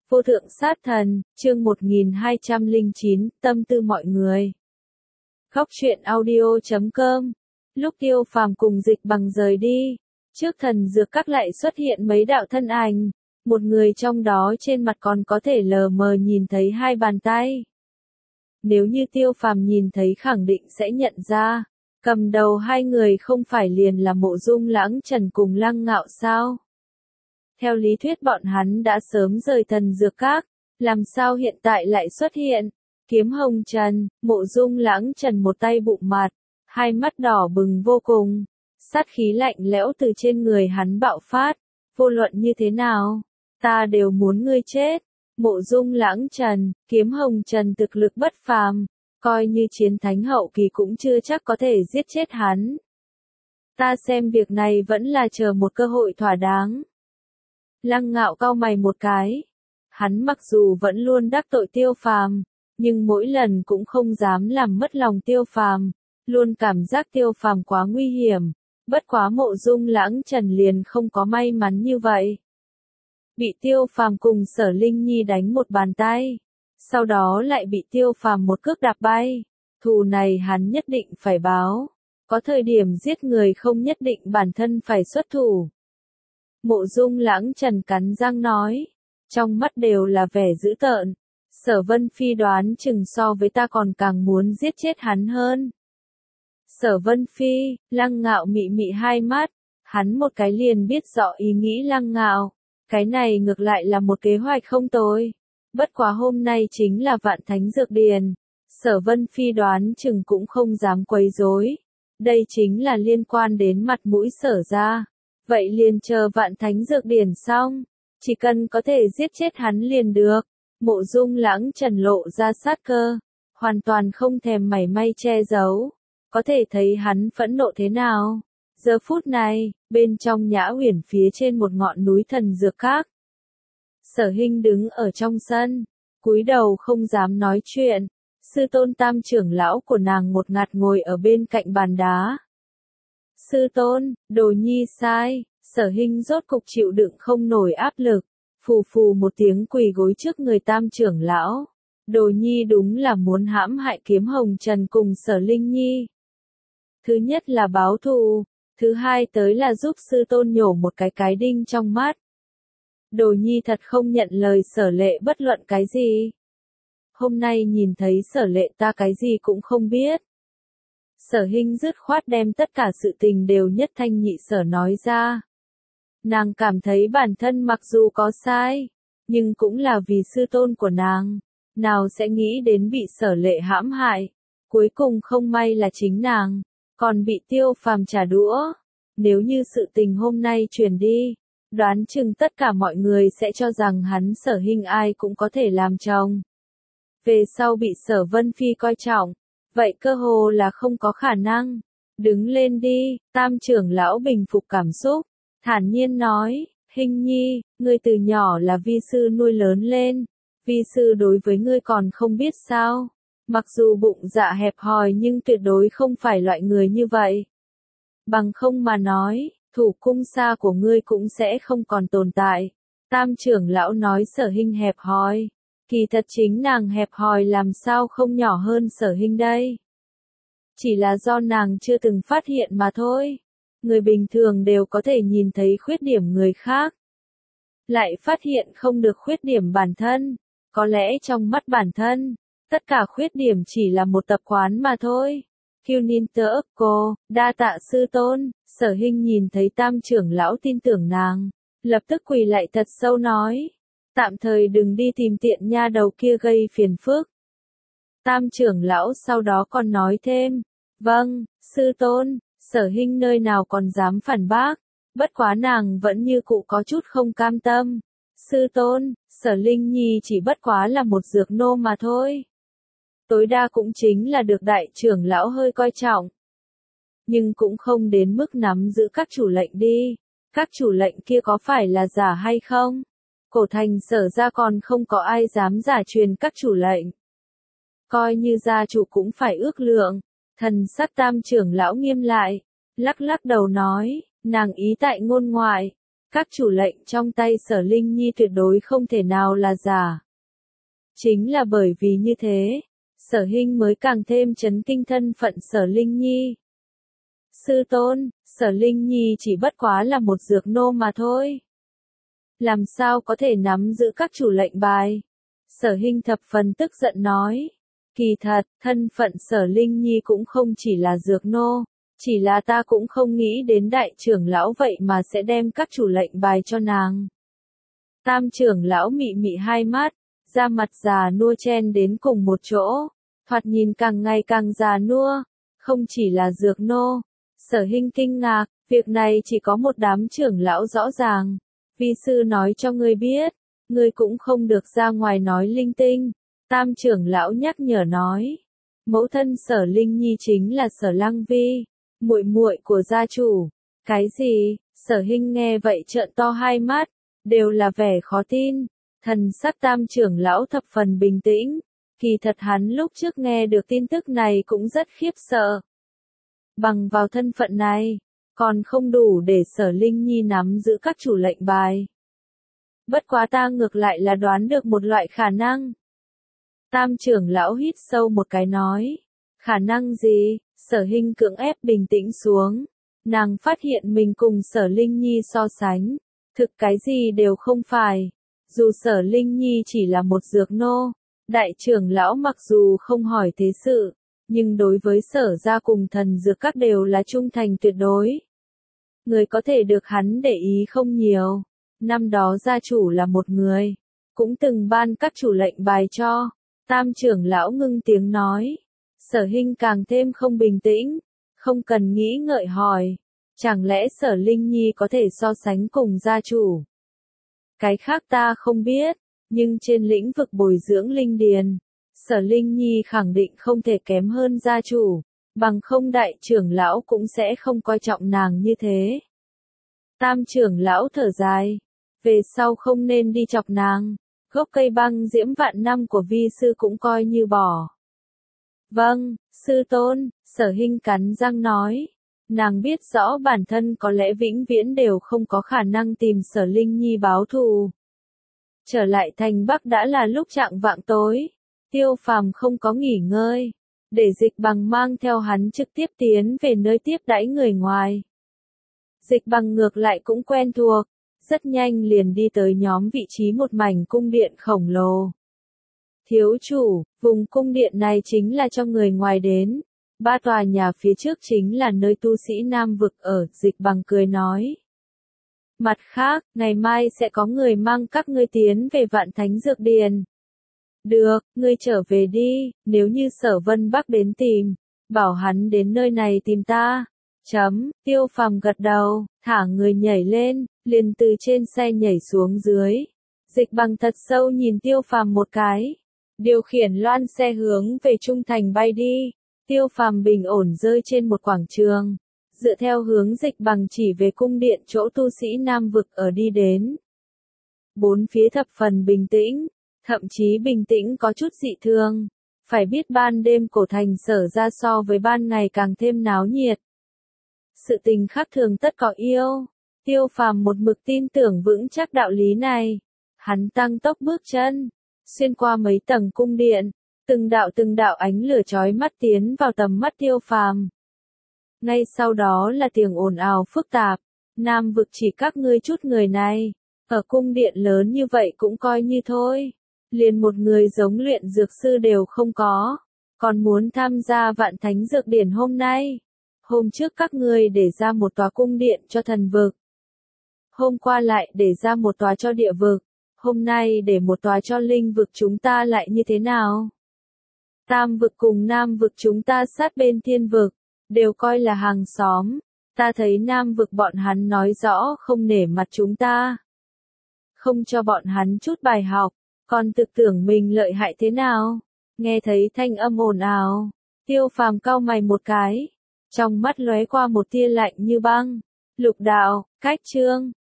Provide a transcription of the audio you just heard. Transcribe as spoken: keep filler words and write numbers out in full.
Vô thượng sát thần, chương một nghìn hai trăm lẻ chín, tâm tư mọi người. Khóc chuyện audio chấm com. Lúc Tiêu Phàm cùng Dịch Bằng rời đi, trước thần dược các lại xuất hiện mấy đạo thân ảnh, một người trong đó trên mặt còn có thể lờ mờ nhìn thấy hai bàn tay. Nếu như Tiêu Phàm nhìn thấy khẳng định sẽ nhận ra, cầm đầu hai người không phải liền là Mộ Dung Lãng Trần cùng Lăng Ngạo sao? Theo lý thuyết bọn hắn đã sớm rời thần dược các, làm sao hiện tại lại xuất hiện? Kiếm hồng trần, Mộ Dung Lãng Trần một tay bụng mặt, hai mắt đỏ bừng vô cùng, sát khí lạnh lẽo từ trên người hắn bạo phát, vô luận như thế nào, ta đều muốn ngươi chết. Mộ Dung Lãng Trần, Kiếm hồng trần thực lực bất phàm, coi như chiến thánh hậu kỳ cũng chưa chắc có thể giết chết hắn. Ta xem việc này vẫn là chờ một cơ hội thỏa đáng. Lăng Ngạo cau mày một cái. Hắn mặc dù vẫn luôn đắc tội Tiêu Phàm, nhưng mỗi lần cũng không dám làm mất lòng Tiêu Phàm, luôn cảm giác Tiêu Phàm quá nguy hiểm, bất quá Mộ Dung Lãng Trần liền không có may mắn như vậy. Bị Tiêu Phàm cùng Sở Linh Nhi đánh một bàn tay, sau đó lại bị Tiêu Phàm một cước đạp bay, thù này hắn nhất định phải báo, có thời điểm giết người không nhất định bản thân phải xuất thủ. Mộ Dung Lãng Trần cắn răng nói, trong mắt đều là vẻ dữ tợn, Sở Vân Phi đoán chừng so với ta còn càng muốn giết chết hắn hơn. Sở Vân Phi, Lăng Ngạo mị mị hai mắt, hắn một cái liền biết rõ ý nghĩ Lăng Ngạo, cái này ngược lại là một kế hoạch không tồi, bất quá hôm nay chính là Vạn Thánh Dược Điền, Sở Vân Phi đoán chừng cũng không dám quấy rối, đây chính là liên quan đến mặt mũi Sở gia. Vậy liền chờ Vạn Thánh Dược Điển xong, chỉ cần có thể giết chết hắn liền được. Mộ Dung Lãng Trần lộ ra sát cơ, hoàn toàn không thèm mảy may che giấu, có thể thấy hắn phẫn nộ thế nào. Giờ phút này, bên trong Nhã Uyển phía trên một ngọn núi thần dược các, Sở Hinh đứng ở trong sân, cúi đầu không dám nói chuyện, sư tôn tam trưởng lão của nàng một ngạt ngồi ở bên cạnh bàn đá. Sư tôn, Đồ Nhi sai, Sở Hinh rốt cục chịu đựng không nổi áp lực, phù phù một tiếng quỳ gối trước người tam trưởng lão. Đồ Nhi đúng là muốn hãm hại Kiếm hồng trần cùng Sở Linh Nhi. Thứ nhất là báo thù, thứ hai tới là giúp sư tôn nhổ một cái cái đinh trong mắt. Đồ Nhi thật không nhận lời Sở Lệ bất luận cái gì. Hôm nay nhìn thấy Sở Lệ ta cái gì cũng không biết. Sở Hinh dứt khoát đem tất cả sự tình đều nhất thanh nhị sở nói ra. Nàng cảm thấy bản thân mặc dù có sai, nhưng cũng là vì sư tôn của nàng, nào sẽ nghĩ đến bị Sở Lệ hãm hại, cuối cùng không may là chính nàng, còn bị Tiêu Phàm trả đũa. Nếu như sự tình hôm nay truyền đi, đoán chừng tất cả mọi người sẽ cho rằng hắn Sở Hinh ai cũng có thể làm chồng. Về sau bị Sở Vân Phi coi trọng, vậy cơ hồ là không có khả năng. Đứng lên đi, tam trưởng lão bình phục cảm xúc, thản nhiên nói, Hinh Nhi, ngươi từ nhỏ là vi sư nuôi lớn lên, vi sư đối với ngươi còn không biết sao, mặc dù bụng dạ hẹp hòi nhưng tuyệt đối không phải loại người như vậy. Bằng không mà nói, thủ cung xa của ngươi cũng sẽ không còn tồn tại. Tam trưởng lão nói Sở Hinh hẹp hòi. Kỳ thật chính nàng hẹp hòi làm sao không nhỏ hơn Sở Hinh đây. Chỉ là do nàng chưa từng phát hiện mà thôi. Người bình thường đều có thể nhìn thấy khuyết điểm người khác, lại phát hiện không được khuyết điểm bản thân. Có lẽ trong mắt bản thân, tất cả khuyết điểm chỉ là một tập quán mà thôi. Kuninter cô, đa tạ sư tôn. Sở Hinh nhìn thấy tam trưởng lão tin tưởng nàng, lập tức quỳ lại thật sâu nói. Tạm thời đừng đi tìm tiện nha đầu kia gây phiền phức. Tam trưởng lão sau đó còn nói thêm, vâng, sư tôn. Sở Hinh nơi nào còn dám phản bác, bất quá nàng vẫn như cũ có chút không cam tâm. Sư tôn, Sở Linh Nhi chỉ bất quá là một dược nô mà thôi. Tối đa cũng chính là được đại trưởng lão hơi coi trọng. Nhưng cũng không đến mức nắm giữ các chủ lệnh đi. Các chủ lệnh kia có phải là giả hay không? Cổ thành Sở ra còn không có ai dám giả truyền các chủ lệnh. Coi như gia chủ cũng phải ước lượng. Thần sắc tam trưởng lão nghiêm lại, lắc lắc đầu nói, nàng ý tại ngôn ngoại. Các chủ lệnh trong tay Sở Linh Nhi tuyệt đối không thể nào là giả. Chính là bởi vì như thế, Sở Hinh mới càng thêm chấn kinh thân phận Sở Linh Nhi. Sư tôn, Sở Linh Nhi chỉ bất quá là một dược nô mà thôi. Làm sao có thể nắm giữ các chủ lệnh bài? Sở Hinh thập phần tức giận nói. Kỳ thật, thân phận Sở Linh Nhi cũng không chỉ là dược nô, chỉ là ta cũng không nghĩ đến đại trưởng lão vậy mà sẽ đem các chủ lệnh bài cho nàng. Tam trưởng lão mị mị hai mắt, da mặt già nua chen đến cùng một chỗ, thoạt nhìn càng ngày càng già nua, không chỉ là dược nô. Sở Hinh kinh ngạc, việc này chỉ có một đám trưởng lão rõ ràng. Vi sư nói cho ngươi biết, ngươi cũng không được ra ngoài nói linh tinh. Tam trưởng lão nhắc nhở nói, mẫu thân Sở Linh Nhi chính là Sở Lăng Vi, muội muội của gia chủ. Cái gì? Sở Hinh nghe vậy trợn to hai mắt, đều là vẻ khó tin. Thần sắc tam trưởng lão thập phần bình tĩnh, kỳ thật hắn lúc trước nghe được tin tức này cũng rất khiếp sợ. Bằng vào thân phận này, còn không đủ để Sở Linh Nhi nắm giữ các chủ lệnh bài. Bất quá ta ngược lại là đoán được một loại khả năng. Tam trưởng lão hít sâu một cái nói. Khả năng gì? Sở Hinh cưỡng ép bình tĩnh xuống. Nàng phát hiện mình cùng Sở Linh Nhi so sánh. Thực cái gì đều không phải. Dù Sở Linh Nhi chỉ là một dược nô, đại trưởng lão mặc dù không hỏi thế sự, nhưng đối với Sở gia cùng thần dược các đều là trung thành tuyệt đối. Người có thể được hắn để ý không nhiều. Năm đó gia chủ là một người, cũng từng ban các chủ lệnh bài cho. Tam trưởng lão ngưng tiếng nói. Sở Hinh càng thêm không bình tĩnh, không cần nghĩ ngợi hỏi. Chẳng lẽ Sở Linh Nhi có thể so sánh cùng gia chủ? Cái khác ta không biết, nhưng trên lĩnh vực bồi dưỡng linh điền, Sở Linh Nhi khẳng định không thể kém hơn gia chủ, bằng không đại trưởng lão cũng sẽ không coi trọng nàng như thế. Tam trưởng lão thở dài, về sau không nên đi chọc nàng, gốc cây băng diễm vạn năm của vi sư cũng coi như bỏ. Vâng, sư tôn, Sở Hinh cắn răng nói. Nàng biết rõ bản thân có lẽ vĩnh viễn đều không có khả năng tìm Sở Linh Nhi báo thù. Trở lại thành Bắc đã là lúc chạng vạng tối. Tiêu Phàm không có nghỉ ngơi, để Dịch Bằng mang theo hắn trực tiếp tiến về nơi tiếp đãi người ngoài. Dịch Bằng ngược lại cũng quen thuộc, rất nhanh liền đi tới nhóm vị trí một mảnh cung điện khổng lồ. Thiếu chủ, vùng cung điện này chính là cho người ngoài đến. Ba tòa nhà phía trước chính là nơi tu sĩ Nam vực ở, Dịch Bằng cười nói. Mặt khác, ngày mai sẽ có người mang các ngươi tiến về Vạn Thánh Dược Điền. Được, ngươi trở về đi, nếu như Sở Vân Bắc đến tìm, bảo hắn đến nơi này tìm ta. Chấm, Tiêu Phàm gật đầu, thả người nhảy lên, liền từ trên xe nhảy xuống dưới. Dịch Bằng thật sâu nhìn Tiêu Phàm một cái, điều khiển loan xe hướng về trung thành bay đi. Tiêu Phàm bình ổn rơi trên một quảng trường, dựa theo hướng Dịch Bằng chỉ về cung điện chỗ tu sĩ Nam vực ở đi đến. Bốn phía thập phần bình tĩnh, thậm chí bình tĩnh có chút dị thường. Phải biết ban đêm cổ thành Sở ra so với ban ngày càng thêm náo nhiệt. Sự tình khác thường tất có yêu. Tiêu Phàm một mực tin tưởng vững chắc đạo lý này. Hắn tăng tốc bước chân, xuyên qua mấy tầng cung điện. Từng đạo từng đạo ánh lửa chói mắt tiến vào tầm mắt Tiêu Phàm. Ngay sau đó là tiếng ồn ào phức tạp. Nam vực chỉ các ngươi chút người này. Ở cung điện lớn như vậy cũng coi như thôi. Liền một người giống luyện dược sư đều không có. Còn muốn tham gia Vạn Thánh Dược Điển hôm nay. Hôm trước các ngươi để ra một tòa cung điện cho thần vực. Hôm qua lại để ra một tòa cho địa vực. Hôm nay để một tòa cho linh vực, chúng ta lại như thế nào? Tam vực cùng Nam vực chúng ta sát bên thiên vực, đều coi là hàng xóm. Ta thấy Nam vực bọn hắn nói rõ không nể mặt chúng ta. Không cho bọn hắn chút bài học, còn tự tưởng mình lợi hại thế nào? Nghe thấy thanh âm ồn ào, Tiêu Phàm cau mày một cái, trong mắt lóe qua một tia lạnh như băng. Lục đạo, cách chương,